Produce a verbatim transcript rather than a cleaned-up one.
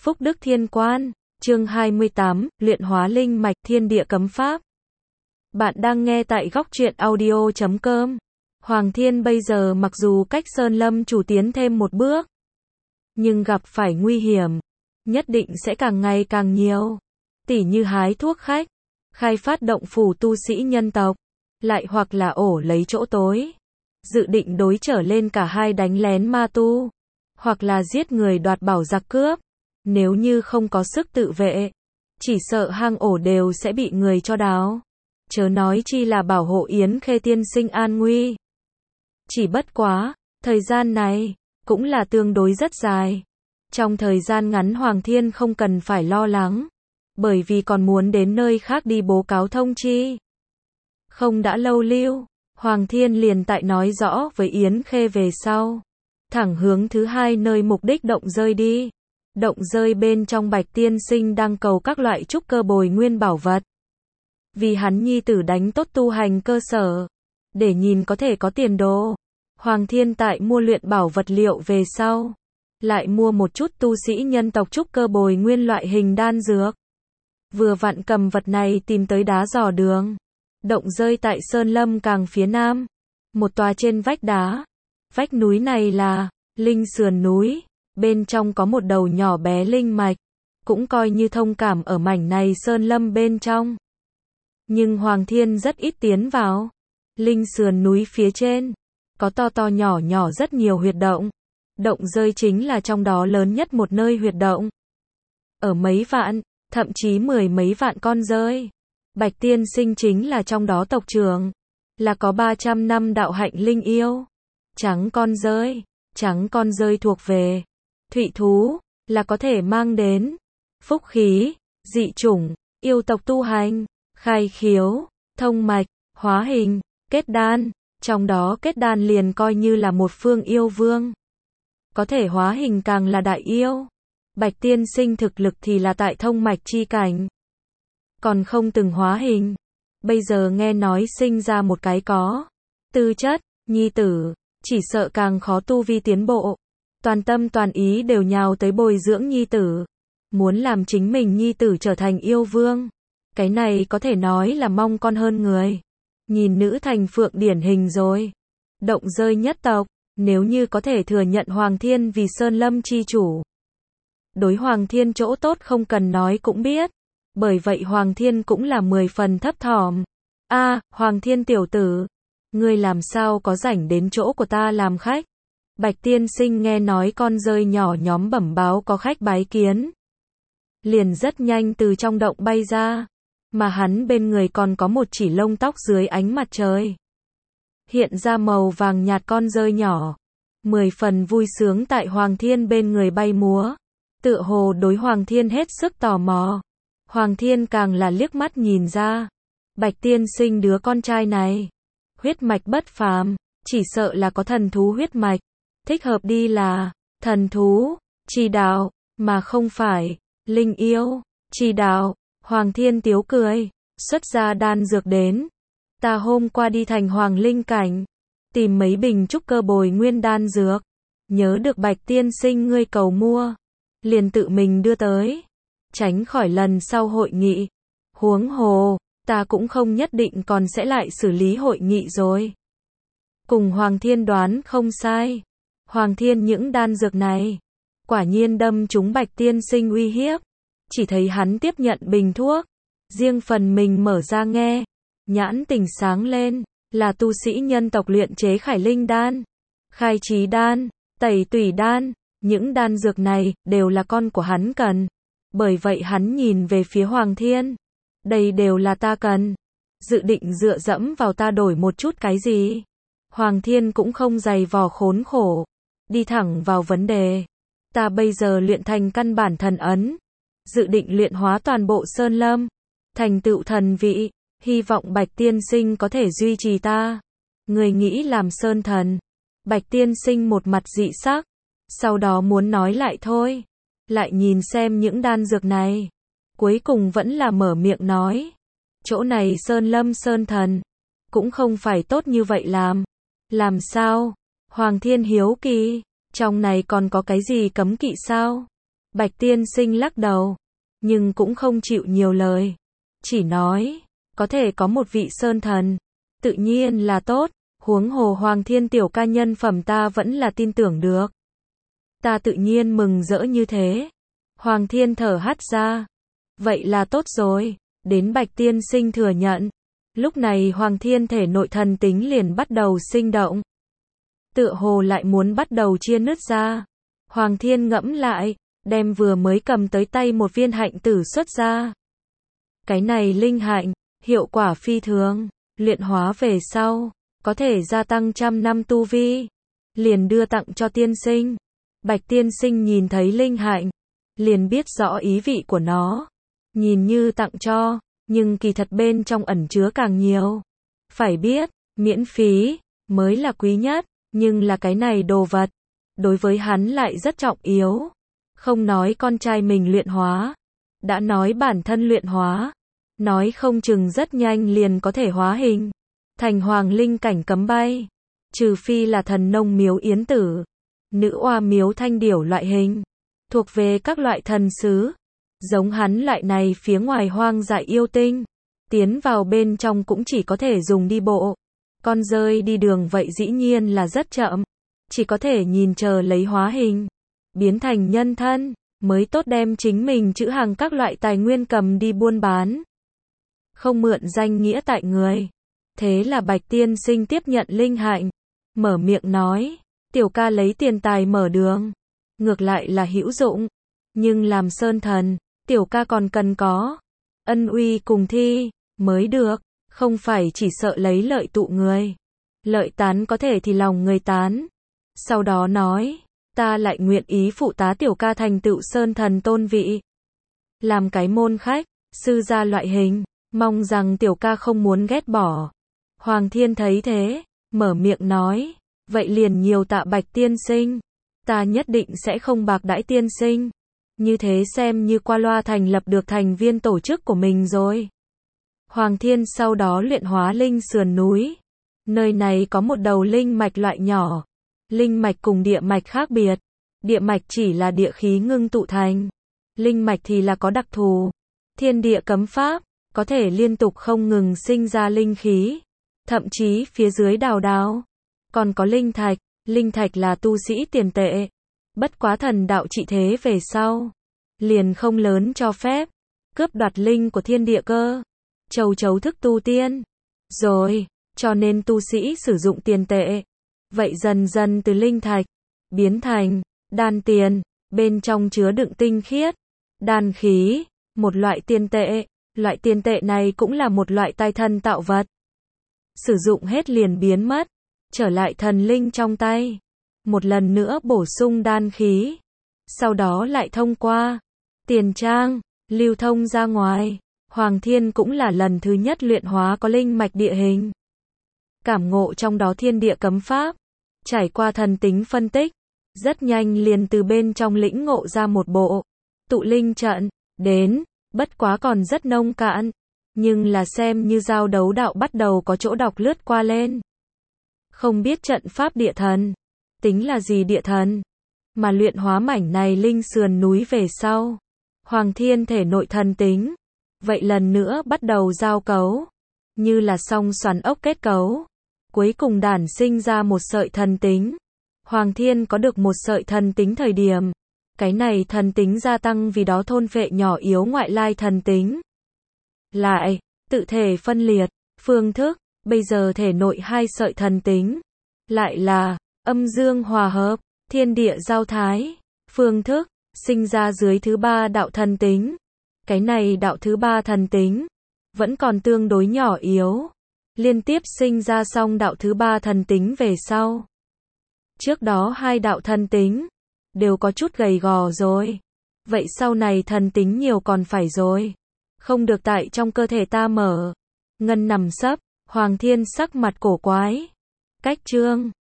Phúc Đức Thiên Quan, chương hai mươi tám, luyện hóa linh mạch thiên địa cấm pháp. Bạn đang nghe tại góc truyện audio chấm com. Hoàng Thiên bây giờ mặc dù cách Sơn Lâm chủ tiến thêm một bước, nhưng gặp phải nguy hiểm, nhất định sẽ càng ngày càng nhiều. Tỉ như hái thuốc khách, khai phát động phủ tu sĩ nhân tộc, lại hoặc là ổ lấy chỗ tối, dự định đối trở lên cả hai đánh lén ma tu, hoặc là giết người đoạt bảo giặc cướp. Nếu như không có sức tự vệ, chỉ sợ hang ổ đều sẽ bị người cho đào. Chớ nói chi là bảo hộ Yến Khê tiên sinh an nguy. Chỉ bất quá, thời gian này, cũng là tương đối rất dài. Trong thời gian ngắn Hoàng Thiên không cần phải lo lắng, bởi vì còn muốn đến nơi khác đi bố cáo thông chi. Không đã lâu lưu, Hoàng Thiên liền tại nói rõ với Yến Khê về sau. Thẳng hướng thứ hai nơi mục đích động rơi đi. Động rơi bên trong Bạch tiên sinh đang cầu các loại trúc cơ bồi nguyên bảo vật. Vì hắn nhi tử đánh tốt tu hành cơ sở, để nhìn có thể có tiền đồ. Hoàng Thiên tại mua luyện bảo vật liệu về sau, lại mua một chút tu sĩ nhân tộc trúc cơ bồi nguyên loại hình đan dược. Vừa vặn cầm vật này tìm tới đá dò đường. Động rơi tại Sơn Lâm càng phía nam, một tòa trên vách đá. Vách núi này là linh sườn núi, bên trong có một đầu nhỏ bé linh mạch, cũng coi như thông cảm ở mảnh này Sơn Lâm bên trong. Nhưng Hoàng Thiên rất ít tiến vào. Linh sườn núi phía trên, có to to nhỏ nhỏ rất nhiều huyệt động. Động rơi chính là trong đó lớn nhất một nơi huyệt động. Ở mấy vạn, thậm chí mười mấy vạn con rơi. Bạch tiên sinh chính là trong đó tộc trưởng, là có ba trăm năm đạo hạnh linh yêu. Trắng con rơi, trắng con rơi thuộc về thụy thú, là có thể mang đến phúc khí, dị chủng, yêu tộc tu hành, khai khiếu, thông mạch, hóa hình, kết đan. Trong đó kết đan liền coi như là một phương yêu vương. Có thể hóa hình càng là đại yêu. Bạch tiên sinh thực lực thì là tại thông mạch chi cảnh, còn không từng hóa hình. Bây giờ nghe nói sinh ra một cái có tư chất nhi tử, chỉ sợ càng khó tu vi tiến bộ. Toàn tâm toàn ý đều nhào tới bồi dưỡng nhi tử, muốn làm chính mình nhi tử trở thành yêu vương. Cái này có thể nói là mong con hơn người. Nhìn nữ thành phượng điển hình rồi. Động rơi nhất tộc, nếu như có thể thừa nhận Hoàng Thiên vì Sơn Lâm chi chủ, đối Hoàng Thiên chỗ tốt không cần nói cũng biết. Bởi vậy Hoàng Thiên cũng là mười phần thấp thỏm. A, à, Hoàng Thiên tiểu tử, ngươi làm sao có rảnh đến chỗ của ta làm khách? Bạch tiên sinh nghe nói con rơi nhỏ nhóm bẩm báo có khách bái kiến, liền rất nhanh từ trong động bay ra, mà hắn bên người còn có một chỉ lông tóc dưới ánh mặt trời hiện ra màu vàng nhạt con rơi nhỏ, mười phần vui sướng tại Hoàng Thiên bên người bay múa, tựa hồ đối Hoàng Thiên hết sức tò mò. Hoàng Thiên càng là liếc mắt nhìn ra, Bạch tiên sinh đứa con trai này, huyết mạch bất phàm, chỉ sợ là có thần thú huyết mạch, thích hợp đi là thần thú chi đạo, mà không phải linh yêu chi đạo. Hoàng Thiên tiếu cười, xuất ra đan dược đến. Ta hôm qua đi thành Hoàng Linh cảnh, tìm mấy bình trúc cơ bồi nguyên đan dược, nhớ được Bạch tiên sinh ngươi cầu mua, liền tự mình đưa tới, tránh khỏi lần sau hội nghị. Huống hồ, ta cũng không nhất định còn sẽ lại xử lý hội nghị rồi. Cùng Hoàng Thiên đoán không sai. Hoàng Thiên những đan dược này, quả nhiên đâm trúng Bạch tiên sinh uy hiếp. Chỉ thấy hắn tiếp nhận bình thuốc, riêng phần mình mở ra nghe, nhãn tình sáng lên, là tu sĩ nhân tộc luyện chế khải linh đan, khai trí đan, tẩy tủy đan. Những đan dược này đều là con của hắn cần. Bởi vậy hắn nhìn về phía Hoàng Thiên. Đây đều là ta cần. Dự định dựa dẫm vào ta đổi một chút cái gì? Hoàng Thiên cũng không dày vò khốn khổ, đi thẳng vào vấn đề. Ta bây giờ luyện thành căn bản thần ấn, dự định luyện hóa toàn bộ Sơn Lâm, thành tựu thần vị, hy vọng Bạch tiên sinh có thể duy trì ta. Người nghĩ làm sơn thần? Bạch tiên sinh một mặt dị sắc, sau đó muốn nói lại thôi, lại nhìn xem những đan dược này, cuối cùng vẫn là mở miệng nói, chỗ này Sơn Lâm sơn thần, cũng không phải tốt như vậy làm. Làm sao? Hoàng Thiên hiếu kỳ, trong này còn có cái gì cấm kỵ sao? Bạch tiên sinh lắc đầu, nhưng cũng không chịu nhiều lời. Chỉ nói, có thể có một vị sơn thần, tự nhiên là tốt, huống hồ Hoàng Thiên tiểu ca nhân phẩm ta vẫn là tin tưởng được. Ta tự nhiên mừng rỡ như thế. Hoàng Thiên thở hắt ra. Vậy là tốt rồi, đến Bạch tiên sinh thừa nhận. Lúc này Hoàng Thiên thể nội thần tính liền bắt đầu sinh động. Tựa hồ lại muốn bắt đầu chia nứt ra. Hoàng Thiên ngẫm lại, đem vừa mới cầm tới tay một viên hạnh tử xuất ra. Cái này linh hạnh, hiệu quả phi thường, luyện hóa về sau, có thể gia tăng trăm năm tu vi. Liền đưa tặng cho tiên sinh. Bạch tiên sinh nhìn thấy linh hạnh, liền biết rõ ý vị của nó. Nhìn như tặng cho, nhưng kỳ thật bên trong ẩn chứa càng nhiều. Phải biết, miễn phí, mới là quý nhất, nhưng là cái này đồ vật, đối với hắn lại rất trọng yếu. Không nói con trai mình luyện hóa, đã nói bản thân luyện hóa, nói không chừng rất nhanh liền có thể hóa hình, thành hoàng linh cảnh cấm bay. Trừ phi là thần nông miếu yến tử, nữ oa miếu thanh điểu loại hình, thuộc về các loại thần sứ. Giống hắn loại này phía ngoài hoang dại yêu tinh, tiến vào bên trong cũng chỉ có thể dùng đi bộ. Con rơi đi đường vậy dĩ nhiên là rất chậm, chỉ có thể nhìn chờ lấy hóa hình, biến thành nhân thân, mới tốt đem chính mình trữ hàng các loại tài nguyên cầm đi buôn bán. Không mượn danh nghĩa tại người. Thế là Bạch tiên sinh tiếp nhận linh hạnh, mở miệng nói, tiểu ca lấy tiền tài mở đường, ngược lại là hữu dụng, nhưng làm sơn thần, tiểu ca còn cần có ân uy cùng thi, mới được, không phải chỉ sợ lấy lợi tụ người. Lợi tán có thể thì lòng người tán. Sau đó nói, ta lại nguyện ý phụ tá tiểu ca thành tựu sơn thần tôn vị. Làm cái môn khách, sư gia loại hình, mong rằng tiểu ca không muốn ghét bỏ. Hoàng Thiên thấy thế, mở miệng nói, vậy liền nhiều tạ Bạch tiên sinh. Ta nhất định sẽ không bạc đãi tiên sinh. Như thế xem như qua loa thành lập được thành viên tổ chức của mình rồi. Hoàng Thiên sau đó luyện hóa linh sườn núi. Nơi này có một đầu linh mạch loại nhỏ. Linh mạch cùng địa mạch khác biệt. Địa mạch chỉ là địa khí ngưng tụ thành. Linh mạch thì là có đặc thù. Thiên địa cấm pháp, có thể liên tục không ngừng sinh ra linh khí. Thậm chí phía dưới đào đào. Còn có linh thạch. Linh thạch là tu sĩ tiền tệ. Bất quá thần đạo trị thế về sau, liền không lớn cho phép cướp đoạt linh của thiên địa cơ. Chầu chấu thức tu tiên. Rồi, cho nên tu sĩ sử dụng tiền tệ. Vậy dần dần từ linh thạch, biến thành đan tiền, bên trong chứa đựng tinh khiết, đan khí, một loại tiền tệ. Loại tiền tệ này cũng là một loại tài thần tạo vật. Sử dụng hết liền biến mất, trở lại thần linh trong tay. Một lần nữa bổ sung đan khí. Sau đó lại thông qua tiền trang, lưu thông ra ngoài. Hoàng Thiên cũng là lần thứ nhất luyện hóa có linh mạch địa hình. Cảm ngộ trong đó thiên địa cấm pháp. Trải qua thần tính phân tích. Rất nhanh liền từ bên trong lĩnh ngộ ra một bộ tụ linh trận. Đến, bất quá còn rất nông cạn. Nhưng là xem như giao đấu đạo bắt đầu có chỗ đọc lướt qua lên. Không biết trận pháp địa thần. Tính là gì địa thần? Mà luyện hóa mảnh này linh sườn núi về sau. Hoàng Thiên thể nội thần tính. Vậy lần nữa bắt đầu giao cấu. Như là song xoắn ốc kết cấu. Cuối cùng đản sinh ra một sợi thần tính. Hoàng Thiên có được một sợi thần tính thời điểm. Cái này thần tính gia tăng vì đó thôn phệ nhỏ yếu ngoại lai thần tính. Lại, tự thể phân liệt, phương thức, bây giờ thể nội hai sợi thần tính. Lại là âm dương hòa hợp, thiên địa giao thái, phương thức, sinh ra dưới thứ ba đạo thần tính. Cái này đạo thứ ba thần tính, vẫn còn tương đối nhỏ yếu. Liên tiếp sinh ra xong đạo thứ ba thần tính về sau. Trước đó hai đạo thần tính, đều có chút gầy gò rồi. Vậy sau này thần tính nhiều còn phải rồi. Không được tại trong cơ thể ta mở. Ngân nằm sấp, Hoàng Thiên sắc mặt cổ quái. Cách chương